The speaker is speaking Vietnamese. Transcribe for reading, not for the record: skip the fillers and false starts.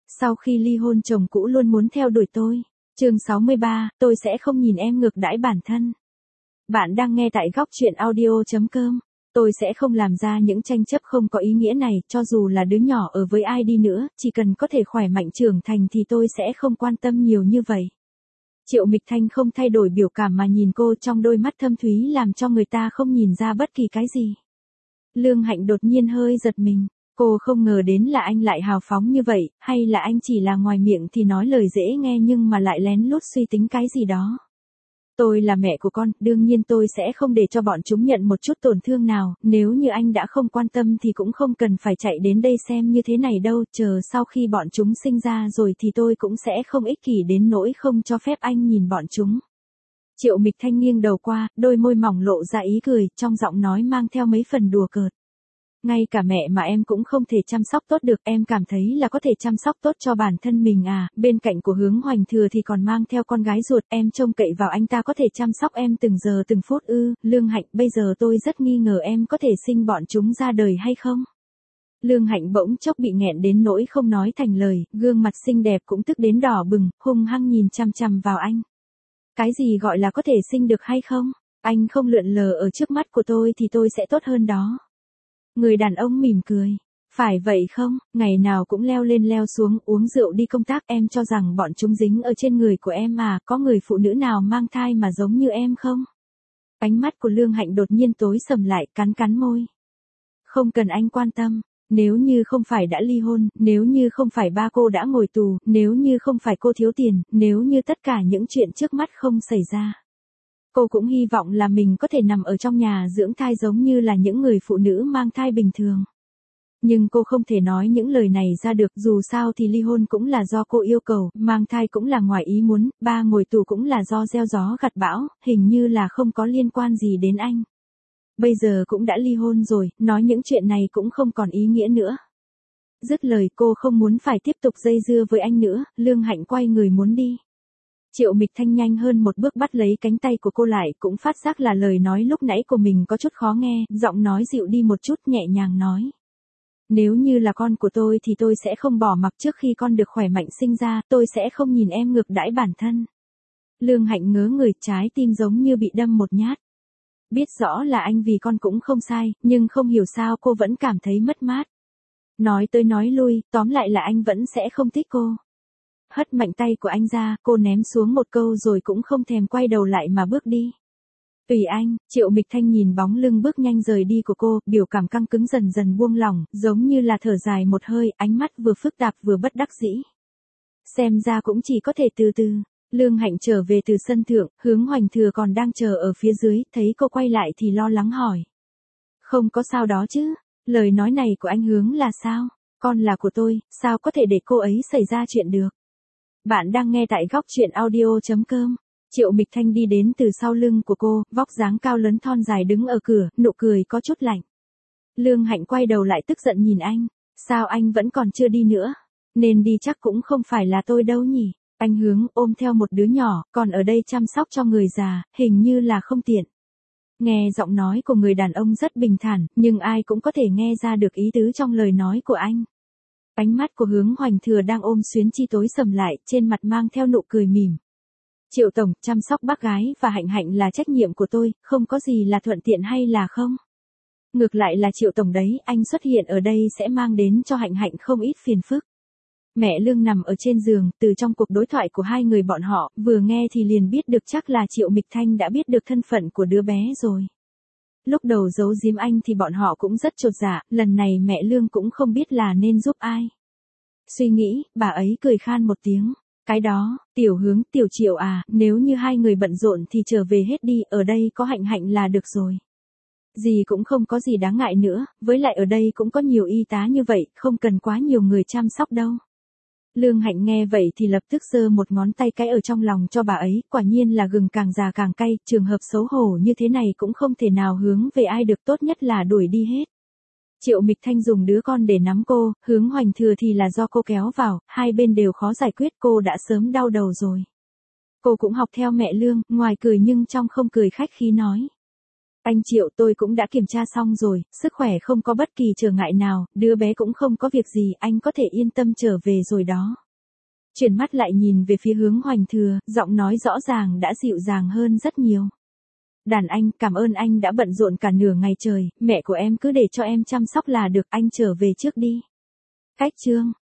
Sau khi ly hôn chồng cũ luôn muốn theo đuổi tôi. Chương 63, tôi sẽ không nhìn em ngược đãi bản thân. Bạn đang nghe tại góc truyện audio.com. Tôi sẽ không làm ra những tranh chấp không có ý nghĩa này, cho dù là đứa nhỏ ở với ai đi nữa, chỉ cần có thể khỏe mạnh trưởng thành thì tôi sẽ không quan tâm nhiều như vậy. Triệu Mịch Thanh không thay đổi biểu cảm mà nhìn cô, trong đôi mắt thâm thúy làm cho người ta không nhìn ra bất kỳ cái gì. Lương Hạnh đột nhiên hơi giật mình. Cô không ngờ đến là anh lại hào phóng như vậy, hay là anh chỉ là ngoài miệng thì nói lời dễ nghe nhưng mà lại lén lút suy tính cái gì đó. Tôi là mẹ của con, đương nhiên tôi sẽ không để cho bọn chúng nhận một chút tổn thương nào, nếu như anh đã không quan tâm thì cũng không cần phải chạy đến đây xem như thế này đâu, chờ sau khi bọn chúng sinh ra rồi thì tôi cũng sẽ không ích kỷ đến nỗi không cho phép anh nhìn bọn chúng. Triệu Mịch Thanh nghiêng đầu qua, đôi môi mỏng lộ ra ý cười, trong giọng nói mang theo mấy phần đùa cợt. Ngay cả mẹ mà em cũng không thể chăm sóc tốt được, em cảm thấy là có thể chăm sóc tốt cho bản thân mình à, bên cạnh của Hướng Hoành Thừa thì còn mang theo con gái ruột, em trông cậy vào anh ta có thể chăm sóc em từng giờ từng phút ư? Lương Hạnh, bây giờ tôi rất nghi ngờ em có thể sinh bọn chúng ra đời hay không? Lương Hạnh bỗng chốc bị nghẹn đến nỗi không nói thành lời, gương mặt xinh đẹp cũng tức đến đỏ bừng, hung hăng nhìn chằm chằm vào anh. Cái gì gọi là có thể sinh được hay không? Anh không lượn lờ ở trước mắt của tôi thì tôi sẽ tốt hơn đó. Người đàn ông mỉm cười. Phải vậy không, ngày nào cũng leo lên leo xuống uống rượu đi công tác, em cho rằng bọn chúng dính ở trên người của em à, có người phụ nữ nào mang thai mà giống như em không? Ánh mắt của Lương Hạnh đột nhiên tối sầm lại, cắn cắn môi. Không cần anh quan tâm, nếu như không phải đã ly hôn, nếu như không phải ba cô đã ngồi tù, nếu như không phải cô thiếu tiền, nếu như tất cả những chuyện trước mắt không xảy ra. Cô cũng hy vọng là mình có thể nằm ở trong nhà dưỡng thai giống như là những người phụ nữ mang thai bình thường. Nhưng cô không thể nói những lời này ra được, dù sao thì ly hôn cũng là do cô yêu cầu, mang thai cũng là ngoài ý muốn, ba ngồi tù cũng là do gieo gió gặt bão, hình như là không có liên quan gì đến anh. Bây giờ cũng đã ly hôn rồi, nói những chuyện này cũng không còn ý nghĩa nữa. Dứt lời cô không muốn phải tiếp tục dây dưa với anh nữa, Lương Hạnh quay người muốn đi. Triệu Mịch Thanh nhanh hơn một bước bắt lấy cánh tay của cô lại, cũng phát giác là lời nói lúc nãy của mình có chút khó nghe, giọng nói dịu đi một chút, nhẹ nhàng nói. Nếu như là con của tôi thì tôi sẽ không bỏ mặc, trước khi con được khỏe mạnh sinh ra, tôi sẽ không nhìn em ngược đãi bản thân. Lương Hạnh ngớ người, trái tim giống như bị đâm một nhát. Biết rõ là anh vì con cũng không sai, nhưng không hiểu sao cô vẫn cảm thấy mất mát. Nói tới nói lui, tóm lại là anh vẫn sẽ không thích cô. Hất mạnh tay của anh ra, cô ném xuống một câu rồi cũng không thèm quay đầu lại mà bước đi. Tùy anh, Triệu Mịch Thanh nhìn bóng lưng bước nhanh rời đi của cô, biểu cảm căng cứng dần dần buông lỏng, giống như là thở dài một hơi, ánh mắt vừa phức tạp vừa bất đắc dĩ. Xem ra cũng chỉ có thể từ từ. Lương Hạnh trở về từ sân thượng, Hướng Hoành Thừa còn đang chờ ở phía dưới, thấy cô quay lại thì lo lắng hỏi. Không có sao đó chứ, lời nói này của anh Hướng là sao? Con là của tôi, sao có thể để cô ấy xảy ra chuyện được? Bạn đang nghe tại góc truyện audio.com. Triệu Mịch Thanh đi đến từ sau lưng của cô, vóc dáng cao lớn thon dài đứng ở cửa, nụ cười có chút lạnh. Lương Hạnh quay đầu lại tức giận nhìn anh. Sao anh vẫn còn chưa đi nữa? Nên đi chắc cũng không phải là tôi đâu nhỉ? Anh Hướng ôm theo một đứa nhỏ, còn ở đây chăm sóc cho người già, hình như là không tiện. Nghe giọng nói của người đàn ông rất bình thản, nhưng ai cũng có thể nghe ra được ý tứ trong lời nói của anh. Ánh mắt của Hướng Hoành Thừa đang ôm Xuyến Chi tối sầm lại, trên mặt mang theo nụ cười mỉm. Triệu tổng, chăm sóc bác gái và Hạnh Hạnh là trách nhiệm của tôi, không có gì là thuận tiện hay là không. Ngược lại là Triệu tổng đấy, anh xuất hiện ở đây sẽ mang đến cho Hạnh Hạnh không ít phiền phức. Mẹ Lương nằm ở trên giường, từ trong cuộc đối thoại của hai người bọn họ, vừa nghe thì liền biết được chắc là Triệu Mịch Thanh đã biết được thân phận của đứa bé rồi. Lúc đầu giấu giếm anh thì bọn họ cũng rất chột dạ, lần này mẹ Lương cũng không biết là nên giúp ai. Suy nghĩ, bà ấy cười khan một tiếng. Cái đó, Tiểu Hướng, Tiểu Triệu à, nếu như hai người bận rộn thì trở về hết đi, ở đây có Hạnh Hạnh là được rồi. Gì cũng không có gì đáng ngại nữa, với lại ở đây cũng có nhiều y tá như vậy, không cần quá nhiều người chăm sóc đâu. Lương Hạnh nghe vậy thì lập tức giơ một ngón tay cái ở trong lòng cho bà ấy, quả nhiên là gừng càng già càng cay, trường hợp xấu hổ như thế này cũng không thể nào hướng về ai được, tốt nhất là đuổi đi hết. Triệu Mịch Thanh dùng đứa con để nắm cô, Hướng Hoành Thừa thì là do cô kéo vào, hai bên đều khó giải quyết, cô đã sớm đau đầu rồi. Cô cũng học theo mẹ Lương, ngoài cười nhưng trong không cười khách khí nói. Anh Triệu, tôi cũng đã kiểm tra xong rồi, sức khỏe không có bất kỳ trở ngại nào, đứa bé cũng không có việc gì, anh có thể yên tâm trở về rồi đó. Chuyển mắt lại nhìn về phía hướng Hoành Thừa, giọng nói rõ ràng đã dịu dàng hơn rất nhiều. Đàn anh, cảm ơn anh đã bận rộn cả nửa ngày trời, mẹ của em cứ để cho em chăm sóc là được, anh trở về trước đi. Cách chương